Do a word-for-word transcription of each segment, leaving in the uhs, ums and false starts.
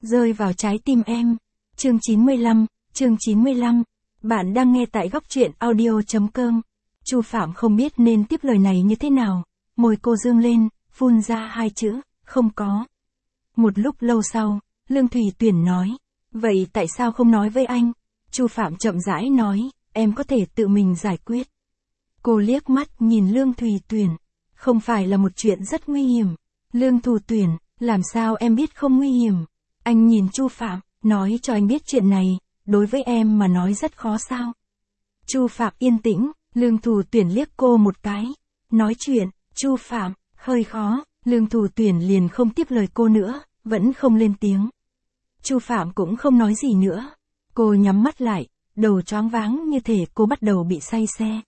rơi vào trái tim em. Chương chín mươi lăm, chương chín mươi lăm. Bạn đang nghe tại góc truyện audio chấm com. Chu Phạm không biết nên tiếp lời này như thế nào, môi cô dương lên, phun ra hai chữ, không có. Một lúc lâu sau, Lương Thùy Tuyển nói, vậy tại sao không nói với anh? Chu Phạm chậm rãi nói, em có thể tự mình giải quyết. Cô liếc mắt nhìn Lương Thùy Tuyển, không phải là một chuyện rất nguy hiểm. Lương Thùy Tuyển, làm sao em biết không nguy hiểm? Anh nhìn Chu Phạm, nói cho anh biết chuyện này, đối với em mà nói rất khó sao? Chu Phạm yên tĩnh, Lương Thùy Tuyển liếc cô một cái, nói chuyện, Chu Phạm, hơi khó, Lương Thùy Tuyển liền không tiếp lời cô nữa, vẫn không lên tiếng. Chu Phạm cũng không nói gì nữa. Cô nhắm mắt lại, đầu choáng váng như thể cô bắt đầu bị say xe.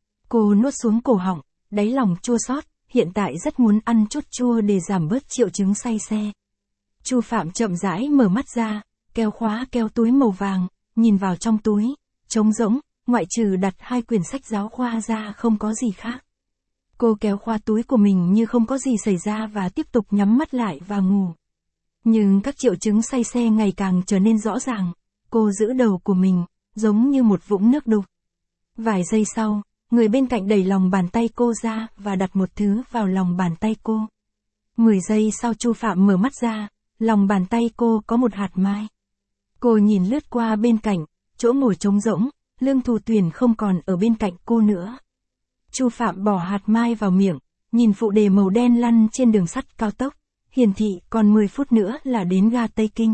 Cô nuốt xuống cổ họng, đáy lòng chua xót, hiện tại rất muốn ăn chút chua để giảm bớt triệu chứng say xe. Chu Phạm chậm rãi mở mắt ra, kéo khóa kéo túi màu vàng, nhìn vào trong túi, trống rỗng, ngoại trừ đặt hai quyển sách giáo khoa ra không có gì khác. Cô kéo khóa túi của mình như không có gì xảy ra và tiếp tục nhắm mắt lại và ngủ. Nhưng các triệu chứng say xe ngày càng trở nên rõ ràng, cô giữ đầu của mình, giống như một vũng nước đục. Vài giây sau, người bên cạnh đẩy lòng bàn tay cô ra và đặt một thứ vào lòng bàn tay cô. Mười giây sau Chu Phạm mở mắt ra, lòng bàn tay cô có một hạt mai. Cô nhìn lướt qua bên cạnh, chỗ ngồi trống rỗng, Lương Thùy Tuyển không còn ở bên cạnh cô nữa. Chu Phạm bỏ hạt mai vào miệng, nhìn phụ đề màu đen lăn trên đường sắt cao tốc, hiển thị còn mười phút nữa là đến ga Tây Kinh.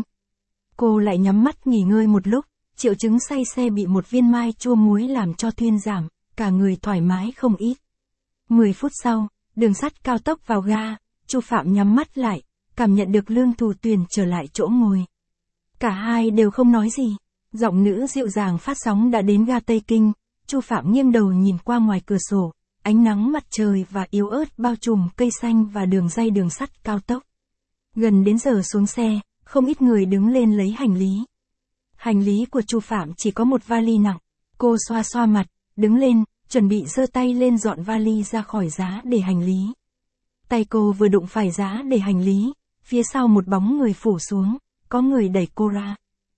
Cô lại nhắm mắt nghỉ ngơi một lúc, triệu chứng say xe bị một viên mai chua muối làm cho thuyên giảm, cả người thoải mái không ít. mười phút sau, đường sắt cao tốc vào ga, Chu Phạm nhắm mắt lại, cảm nhận được Lương Thùy Tuyển trở lại chỗ ngồi. Cả hai đều không nói gì. Giọng nữ dịu dàng phát sóng đã đến ga Tây Kinh. Chu Phạm nghiêng đầu nhìn qua ngoài cửa sổ, ánh nắng mặt trời và yếu ớt bao trùm cây xanh và đường ray đường sắt cao tốc. Gần đến giờ xuống xe, không ít người đứng lên lấy hành lý. Hành lý của Chu Phạm chỉ có một vali nặng. Cô xoa xoa mặt, đứng lên, chuẩn bị giơ tay lên dọn vali ra khỏi giá để hành lý. Tay cô vừa đụng phải giá để hành lý, phía sau một bóng người phủ xuống, có người đẩy cô ra.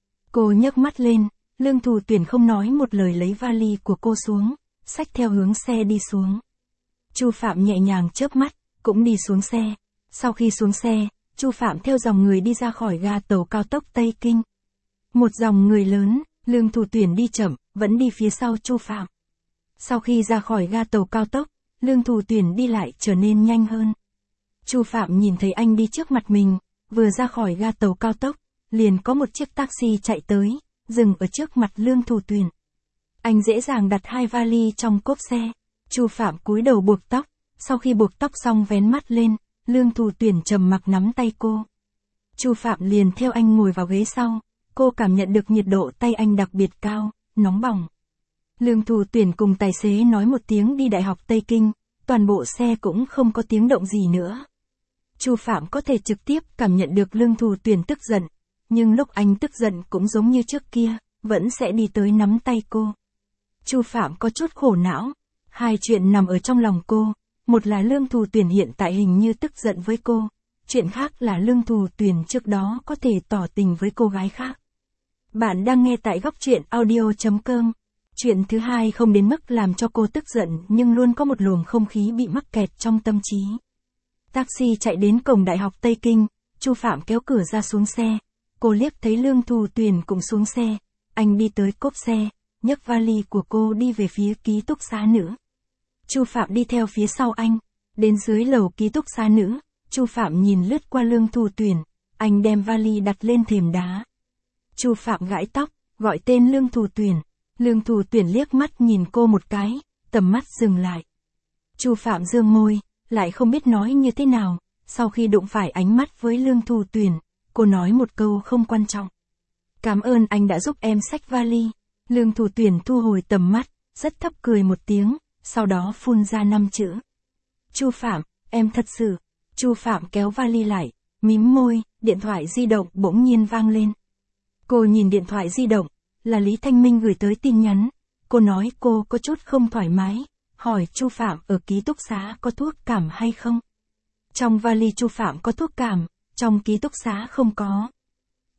Cô nhấc mắt lên, Lương Thùy Tuyển không nói một lời lấy vali của cô xuống, xách theo hướng xe đi xuống. Chu Phạm nhẹ nhàng chớp mắt, cũng đi xuống xe. Sau khi xuống xe, Chu Phạm theo dòng người đi ra khỏi ga tàu cao tốc Tây Kinh. Một dòng người lớn, Lương Thùy Tuyển đi chậm, vẫn đi phía sau Chu Phạm. Sau khi ra khỏi ga tàu cao tốc, Lương Thùy Tuyển đi lại trở nên nhanh hơn. Chu Phạm nhìn thấy anh đi trước mặt mình, vừa ra khỏi ga tàu cao tốc, liền có một chiếc taxi chạy tới, dừng ở trước mặt Lương Thùy Tuyển. Anh dễ dàng đặt hai vali trong cốp xe. Chu Phạm cúi đầu buộc tóc, sau khi buộc tóc xong vén mắt lên, Lương Thùy Tuyển trầm mặc nắm tay cô. Chu Phạm liền theo anh ngồi vào ghế sau, cô cảm nhận được nhiệt độ tay anh đặc biệt cao, nóng bỏng. Lương Thùy Tuyển cùng tài xế nói một tiếng đi Đại học Tây Kinh, toàn bộ xe cũng không có tiếng động gì nữa. Chu Phạm có thể trực tiếp cảm nhận được Lương Thùy Tuyển tức giận, nhưng lúc anh tức giận cũng giống như trước kia, vẫn sẽ đi tới nắm tay cô. Chu Phạm có chút khổ não, hai chuyện nằm ở trong lòng cô, một là Lương Thùy Tuyển hiện tại hình như tức giận với cô, chuyện khác là Lương Thùy Tuyển trước đó có thể tỏ tình với cô gái khác. Bạn đang nghe tại góc truyện audio chấm com. Chuyện thứ hai không đến mức làm cho cô tức giận nhưng luôn có một luồng không khí bị mắc kẹt trong tâm trí. Taxi chạy đến cổng Đại học Tây Kinh, Chu Phạm kéo cửa ra xuống xe. Cô liếc thấy Lương Thùy Tuyển cũng xuống xe. Anh đi tới cốp xe, nhấc vali của cô đi về phía ký túc xá nữ. Chu Phạm đi theo phía sau anh. Đến dưới lầu ký túc xá nữ, Chu Phạm nhìn lướt qua Lương Thùy Tuyển. Anh đem vali đặt lên thềm đá. Chu Phạm gãi tóc, gọi tên Lương Thùy Tuyển. Lương Thùy Tuyển liếc mắt nhìn cô một cái, tầm mắt dừng lại. Chu Phạm dương môi, lại không biết nói như thế nào. Sau khi đụng phải ánh mắt với Lương Thùy Tuyển, cô nói một câu không quan trọng. Cảm ơn anh đã giúp em xách vali. Lương Thùy Tuyển thu hồi tầm mắt, rất thấp cười một tiếng, sau đó phun ra năm chữ. Chu Phạm, em thật sự. Chu Phạm kéo vali lại, mím môi, điện thoại di động bỗng nhiên vang lên. Cô nhìn điện thoại di động, là Lý Thanh Minh gửi tới tin nhắn. Cô nói cô có chút không thoải mái, hỏi Chu Phạm ở ký túc xá có thuốc cảm hay không. Trong vali Chu Phạm có thuốc cảm, trong ký túc xá không có.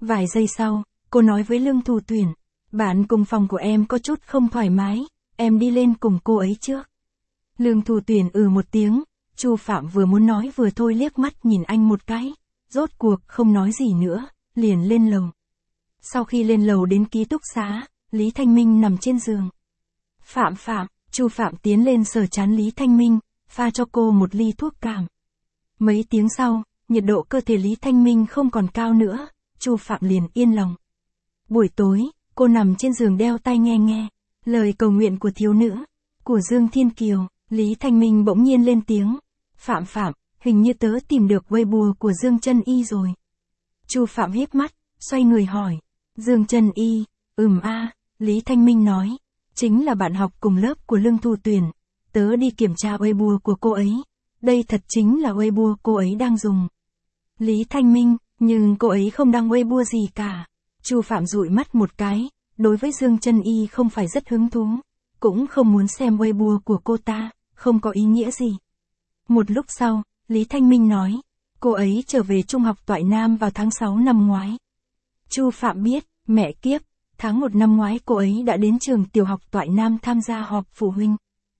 Vài giây sau, cô nói với Lương Thù Tuyển, bạn cùng phòng của em có chút không thoải mái, em đi lên cùng cô ấy trước. Lương Thù Tuyển ừ một tiếng, Chu Phạm vừa muốn nói vừa thôi liếc mắt nhìn anh một cái, rốt cuộc không nói gì nữa, liền lên lầu. Sau khi lên lầu đến ký túc xá, Lý Thanh Minh nằm trên giường. Phạm Phạm, Chu Phạm tiến lên sờ trán Lý Thanh Minh, pha cho cô một ly thuốc cảm. Mấy tiếng sau, nhiệt độ cơ thể Lý Thanh Minh không còn cao nữa, Chu Phạm liền yên lòng. Buổi tối, cô nằm trên giường đeo tai nghe nghe, lời cầu nguyện của thiếu nữ, của Dương Thiên Kiều. Lý Thanh Minh bỗng nhiên lên tiếng, Phạm Phạm, hình như tớ tìm được Weibo của Dương Chân Y rồi. Chu Phạm híp mắt, xoay người hỏi, Dương Chân Y, ừm a, Lý Thanh Minh nói, chính là bạn học cùng lớp của Lương Thù Tuyển, tớ đi kiểm tra Weibo của cô ấy, đây thật chính là Weibo cô ấy đang dùng. Lý Thanh Minh, nhưng cô ấy không đăng Weibo gì cả. Chu Phạm dụi mắt một cái, đối với Dương Chân Y không phải rất hứng thú, cũng không muốn xem Weibo của cô ta, không có ý nghĩa gì. Một lúc sau, Lý Thanh Minh nói, cô ấy trở về Trung học Toại Nam vào tháng sáu năm ngoái. Chu Phạm biết, mẹ kiếp, tháng một năm ngoái cô ấy đã đến trường tiểu học Toại Nam tham gia họp phụ huynh.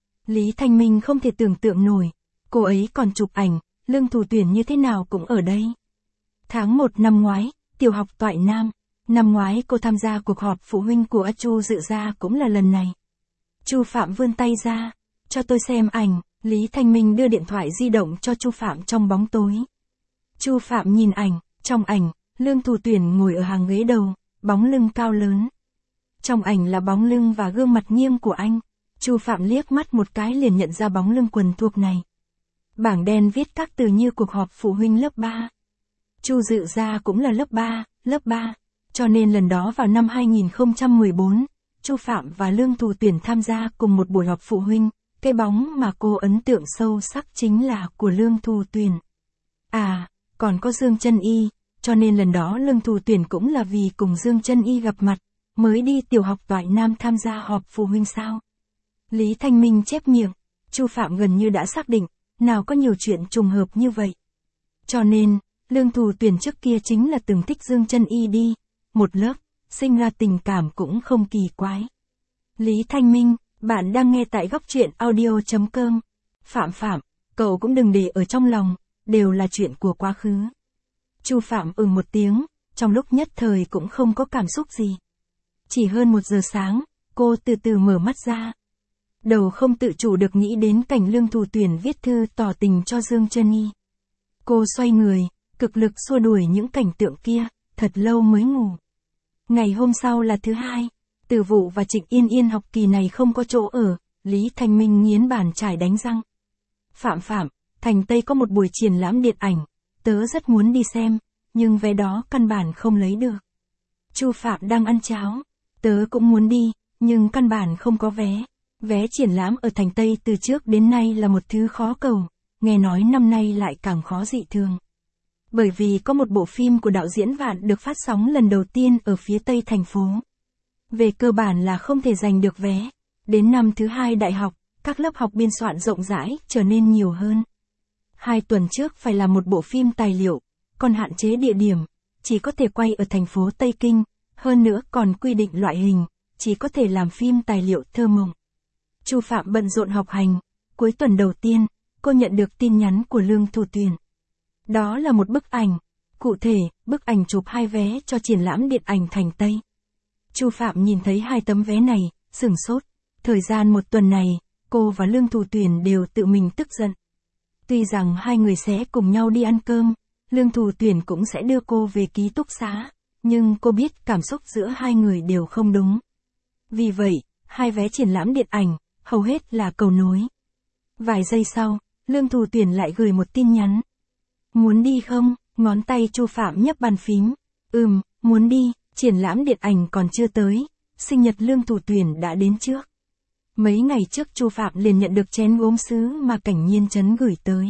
Lý Thanh Minh không thể tưởng tượng nổi, cô ấy còn chụp ảnh, Lương Thù Tuyển như thế nào cũng ở đây. Tháng một năm ngoái, tiểu học Toại Nam, năm ngoái cô tham gia cuộc họp phụ huynh của Chu Dự Gia cũng là lần này. Chu Phạm vươn tay ra, cho tôi xem ảnh, Lý Thanh Minh đưa điện thoại di động cho Chu Phạm trong bóng tối. Chu Phạm nhìn ảnh, trong ảnh, Lương Thù Tuyển ngồi ở hàng ghế đầu, bóng lưng cao lớn. Trong ảnh là bóng lưng và gương mặt nghiêm của anh, Chu Phạm liếc mắt một cái liền nhận ra bóng lưng quần thuộc này. Bảng đen viết các từ như cuộc họp phụ huynh lớp ba. Chu Dự Gia cũng là lớp ba, lớp ba, cho nên lần đó vào năm hai nghìn không trăm mười bốn, Chu Phạm và Lương Thù Tuyển tham gia cùng một buổi họp phụ huynh, cái bóng mà cô ấn tượng sâu sắc chính là của Lương Thù Tuyển. À, còn có Dương Chân Y, cho nên lần đó Lương Thù Tuyển cũng là vì cùng Dương Chân Y gặp mặt, mới đi tiểu học Toại Nam tham gia họp phụ huynh sao? Lý Thanh Minh chép miệng, Chu Phạm gần như đã xác định, nào có nhiều chuyện trùng hợp như vậy. Cho nên, Lương Thù Tuyển trước kia chính là từng thích Dương Chân Y đi, một lớp, sinh ra tình cảm cũng không kỳ quái. Lý Thanh Minh, bạn đang nghe tại góc truyện audio chấm com. Phạm Phạm, cậu cũng đừng để ở trong lòng, đều là chuyện của quá khứ. Chu Phạm ừ một tiếng, trong lúc nhất thời cũng không có cảm xúc gì. Chỉ hơn một giờ sáng, cô từ từ mở mắt ra. Đầu không tự chủ được nghĩ đến cảnh Lương Thù Tuyển viết thư tỏ tình cho Dương Chân Y. Cô xoay người, cực lực xua đuổi những cảnh tượng kia, thật lâu mới ngủ. Ngày hôm sau là thứ hai, Từ Vụ và Trịnh Yên Yên học kỳ này không có chỗ ở, Lý Thanh Minh nghiến bàn chải đánh răng. Phạm Phạm, Thành Tây có một buổi triển lãm điện ảnh, tớ rất muốn đi xem, nhưng vé đó căn bản không lấy được. Chu Phạm đang ăn cháo, tớ cũng muốn đi, nhưng căn bản không có vé. Vé triển lãm ở Thành Tây từ trước đến nay là một thứ khó cầu, nghe nói năm nay lại càng khó dị thường. Bởi vì có một bộ phim của đạo diễn Vạn được phát sóng lần đầu tiên ở phía Tây thành phố. Về cơ bản là không thể giành được vé. Đến năm thứ hai đại học, các lớp học biên soạn rộng rãi trở nên nhiều hơn. Hai tuần trước phải làm một bộ phim tài liệu, còn hạn chế địa điểm, chỉ có thể quay ở thành phố Tây Kinh, hơn nữa còn quy định loại hình, chỉ có thể làm phim tài liệu thơ mộng. Chu Phạm bận rộn học hành, cuối tuần đầu tiên, cô nhận được tin nhắn của Lương Thù Tuyển. Đó là một bức ảnh, cụ thể, bức ảnh chụp hai vé cho triển lãm điện ảnh Thành Tây. Chu Phạm nhìn thấy hai tấm vé này, sửng sốt. Thời gian một tuần này, cô và Lương Thù Tuyển đều tự mình tức giận. Tuy rằng hai người sẽ cùng nhau đi ăn cơm, Lương Thù Tuyển cũng sẽ đưa cô về ký túc xá, nhưng cô biết cảm xúc giữa hai người đều không đúng. Vì vậy, hai vé triển lãm điện ảnh, hầu hết là cầu nối. Vài giây sau, Lương Thù Tuyển lại gửi một tin nhắn. Muốn đi không? Ngón tay Chu Phạm nhấp bàn phím. Ừm, muốn đi, triển lãm điện ảnh còn chưa tới, sinh nhật Lương Thù Tuyển đã đến trước. Mấy ngày trước Chu Phạm liền nhận được chén gốm sứ mà Cảnh Nhiên Trấn gửi tới.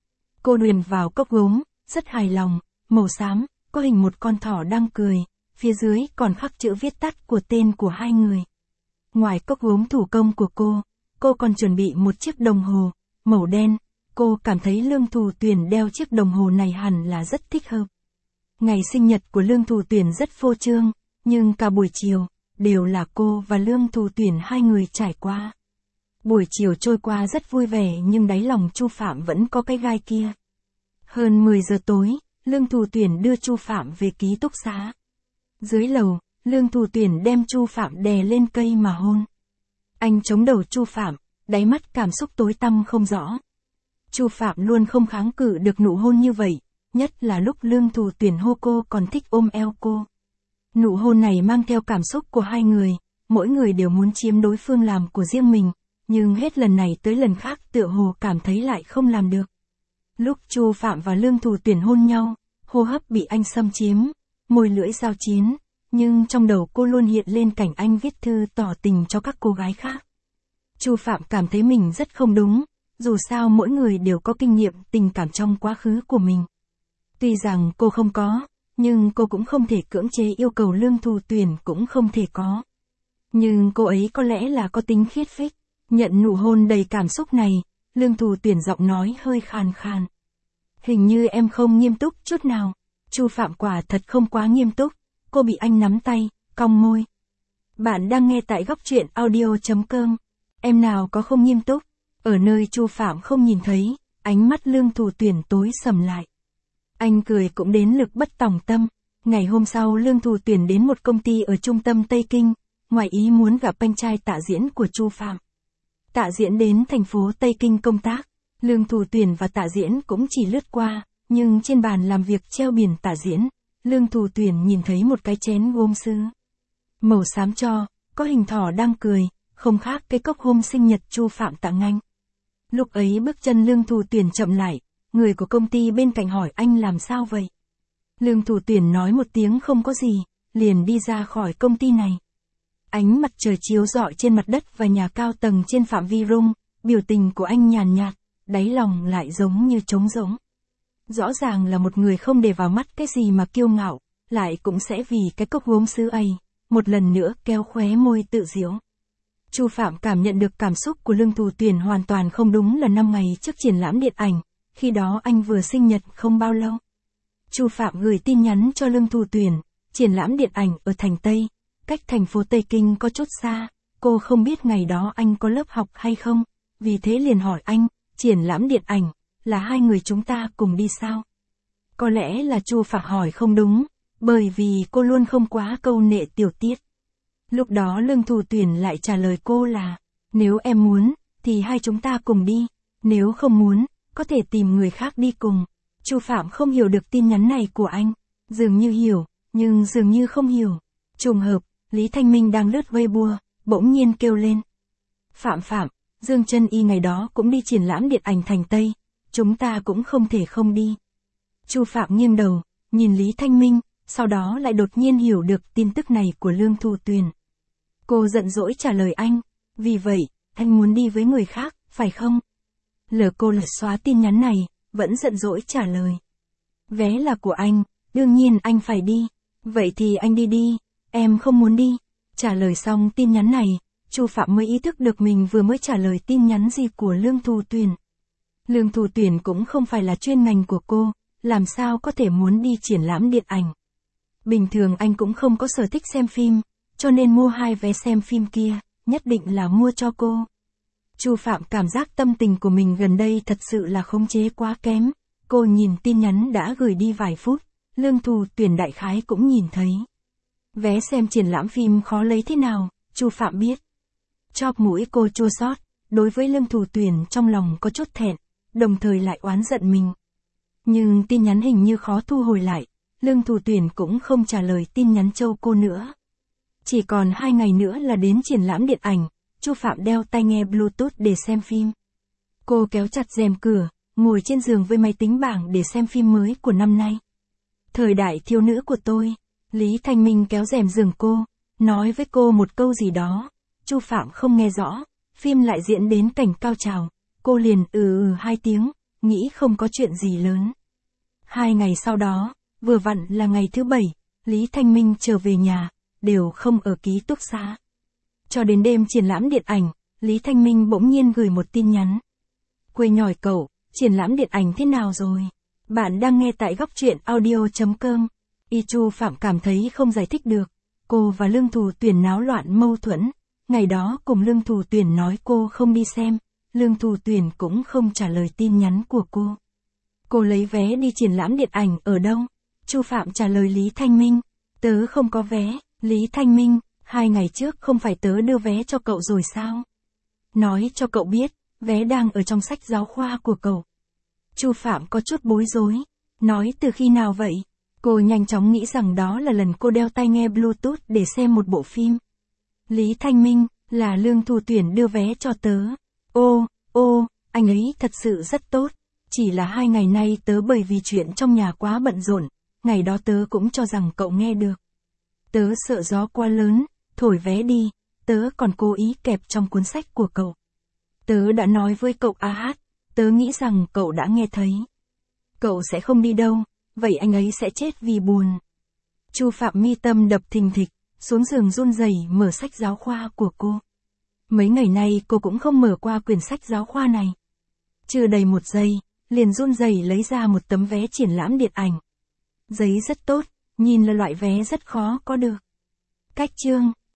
Cô điền vào cốc gốm, rất hài lòng, màu xám, có hình một con thỏ đang cười, phía dưới còn khắc chữ viết tắt của tên của hai người. Ngoài cốc gốm thủ công của cô, cô còn chuẩn bị một chiếc đồng hồ, màu đen, cô cảm thấy Lương Thù Tuyển đeo chiếc đồng hồ này hẳn là rất thích hợp. Ngày sinh nhật của Lương Thù Tuyển rất phô trương, nhưng cả buổi chiều, đều là cô và Lương Thù Tuyển hai người trải qua. Buổi chiều trôi qua rất vui vẻ nhưng đáy lòng Chu Phạm vẫn có cái gai kia. Hơn mười giờ tối, Lương Thù Tuyển đưa Chu Phạm về ký túc xá. Dưới lầu, Lương Thù Tuyển đem Chu Phạm đè lên cây mà hôn. Anh chống đầu Chu Phạm, đáy mắt cảm xúc tối tăm không rõ. Chu Phạm luôn không kháng cự được nụ hôn như vậy, nhất là lúc Lương Thù Tuyển hô cô còn thích ôm eo cô. Nụ hôn này mang theo cảm xúc của hai người, mỗi người đều muốn chiếm đối phương làm của riêng mình, nhưng hết lần này tới lần khác tựa hồ cảm thấy lại không làm được. Lúc Chu Phạm và Lương Thù Tuyển hôn nhau, hô hấp bị anh xâm chiếm, môi lưỡi giao chiến, nhưng trong đầu cô luôn hiện lên cảnh anh viết thư tỏ tình cho các cô gái khác. Chu Phạm cảm thấy mình rất không đúng, dù sao mỗi người đều có kinh nghiệm tình cảm trong quá khứ của mình. Tuy rằng cô không có, nhưng cô cũng không thể cưỡng chế yêu cầu Lương Thù Tuyển cũng không thể có. Nhưng cô ấy có lẽ là có tính khiết phích, nhận nụ hôn đầy cảm xúc này, Lương Thù Tuyển giọng nói hơi khàn khàn. Hình như em không nghiêm túc chút nào. Chu Phạm quả thật không quá nghiêm túc, cô bị anh nắm tay, cong môi. Bạn đang nghe tại góc truyện audio chấm com. Em nào có không nghiêm túc? Ở nơi Chu Phạm không nhìn thấy, ánh mắt Lương Thù Tuyển tối sầm lại. Anh cười cũng đến lực bất tòng tâm. Ngày hôm sau Lương Thù Tuyển đến một công ty ở trung tâm Tây Kinh, ngoài ý muốn gặp anh trai Tạ Diễn của Chu Phạm. Tạ Diễn đến thành phố Tây Kinh công tác, Lương Thù Tuyển và Tạ Diễn cũng chỉ lướt qua, nhưng trên bàn làm việc treo biển Tạ Diễn, Lương Thù Tuyển nhìn thấy một cái chén gốm sứ. Màu xám cho, có hình thỏ đang cười, không khác cái cốc hôm sinh nhật Chu Phạm tặng anh. Lúc ấy bước chân Lương Thù Tuyển chậm lại, người của công ty bên cạnh hỏi anh làm sao vậy. Lương Thù Tuyển nói một tiếng không có gì, liền đi ra khỏi công ty này. Ánh mặt trời chiếu rọi trên mặt đất và nhà cao tầng trên phạm vi rung, biểu tình của anh nhàn nhạt, đáy lòng lại giống như trống rỗng. Rõ ràng là một người không để vào mắt cái gì mà kiêu ngạo, lại cũng sẽ vì cái cốc gốm sứ ấy, một lần nữa kéo khóe môi tự giễu. Chu Phạm cảm nhận được cảm xúc của Lương Thù Tuyển hoàn toàn không đúng là năm ngày trước triển lãm điện ảnh, khi đó anh vừa sinh nhật không bao lâu. Chu Phạm gửi tin nhắn cho Lương Thù Tuyển, triển lãm điện ảnh ở thành Tây, cách thành phố Tây Kinh có chút xa, cô không biết ngày đó anh có lớp học hay không, vì thế liền hỏi anh, triển lãm điện ảnh, là hai người chúng ta cùng đi sao? Có lẽ là Chu Phạm hỏi không đúng, bởi vì cô luôn không quá câu nệ tiểu tiết. Lúc đó Lương Thù Tuyển lại trả lời cô là, nếu em muốn, thì hai chúng ta cùng đi, nếu không muốn, có thể tìm người khác đi cùng. Chu Phạm không hiểu được tin nhắn này của anh, dường như hiểu, nhưng dường như không hiểu. Trùng hợp, Lý Thanh Minh đang lướt Weibo, bỗng nhiên kêu lên. Phạm Phạm, Dương Chân Y ngày đó cũng đi triển lãm điện ảnh thành Tây, chúng ta cũng không thể không đi. Chu Phạm nghiêng đầu, nhìn Lý Thanh Minh, sau đó lại đột nhiên hiểu được tin tức này của Lương Thù Tuyển. Cô giận dỗi trả lời anh, vì vậy, anh muốn đi với người khác, phải không? Lờ cô lật xóa tin nhắn này, vẫn giận dỗi trả lời. Vé là của anh, đương nhiên anh phải đi. Vậy thì anh đi đi, em không muốn đi. Trả lời xong tin nhắn này, Chu Phạm mới ý thức được mình vừa mới trả lời tin nhắn gì của Lương Thù Tuyển. Lương Thù Tuyển cũng không phải là chuyên ngành của cô, làm sao có thể muốn đi triển lãm điện ảnh. Bình thường anh cũng không có sở thích xem phim, cho nên mua hai vé xem phim kia, nhất định là mua cho cô. Chu Phạm cảm giác tâm tình của mình gần đây thật sự là khống chế quá kém. Cô nhìn tin nhắn đã gửi đi vài phút, Lương Thù Tuyển đại khái cũng nhìn thấy. Vé xem triển lãm phim khó lấy thế nào, Chu Phạm biết. Chóp mũi cô chua xót, đối với Lương Thù Tuyển trong lòng có chút thẹn, đồng thời lại oán giận mình. Nhưng tin nhắn hình như khó thu hồi lại, Lương Thù Tuyển cũng không trả lời tin nhắn châu cô nữa. Chỉ còn hai ngày nữa là đến triển lãm điện ảnh, Chu Phạm đeo tai nghe Bluetooth để xem phim. Cô kéo chặt rèm cửa, ngồi trên giường với máy tính bảng để xem phim mới của năm nay. Thời đại thiếu nữ của tôi, Lý Thanh Minh kéo rèm giường cô, nói với cô một câu gì đó. Chu Phạm không nghe rõ, phim lại diễn đến cảnh cao trào, cô liền ừ ừ hai tiếng, nghĩ không có chuyện gì lớn. Hai ngày sau đó, vừa vặn là ngày thứ bảy, Lý Thanh Minh trở về nhà, đều không ở ký túc xá. Cho đến đêm triển lãm điện ảnh, Lý Thanh Minh bỗng nhiên gửi một tin nhắn. Quê nhỏi cậu, triển lãm điện ảnh thế nào rồi? Bạn đang nghe tại góc truyện audio chấm com. Y Chu Phạm cảm thấy không giải thích được. Cô và Lương Thù Tuyển náo loạn mâu thuẫn. Ngày đó cùng Lương Thù Tuyển nói cô không đi xem. Lương Thù Tuyển cũng không trả lời tin nhắn của cô. Cô lấy vé đi triển lãm điện ảnh ở đâu? Chu Phạm trả lời Lý Thanh Minh. Tớ không có vé. Lý Thanh Minh, hai ngày trước không phải tớ đưa vé cho cậu rồi sao? Nói cho cậu biết, vé đang ở trong sách giáo khoa của cậu. Chu Phạm có chút bối rối. Nói từ khi nào vậy? Cô nhanh chóng nghĩ rằng đó là lần cô đeo tai nghe Bluetooth để xem một bộ phim. Lý Thanh Minh, là Lương Thù Tuyển đưa vé cho tớ. Ô, ô, anh ấy thật sự rất tốt. Chỉ là hai ngày nay tớ bởi vì chuyện trong nhà quá bận rộn, ngày đó tớ cũng cho rằng cậu nghe được. Tớ sợ gió quá lớn, thổi vé đi, tớ còn cố ý kẹp trong cuốn sách của cậu. Tớ đã nói với cậu a hát, tớ nghĩ rằng cậu đã nghe thấy. Cậu sẽ không đi đâu, vậy anh ấy sẽ chết vì buồn. Chu Phạm mi tâm đập thình thịch, xuống giường run rẩy mở sách giáo khoa của cô. Mấy ngày nay cô cũng không mở qua quyển sách giáo khoa này. Chưa đầy một giây, liền run rẩy lấy ra một tấm vé triển lãm điện ảnh. Giấy rất tốt, nhìn là loại vé rất khó có được. Cách chương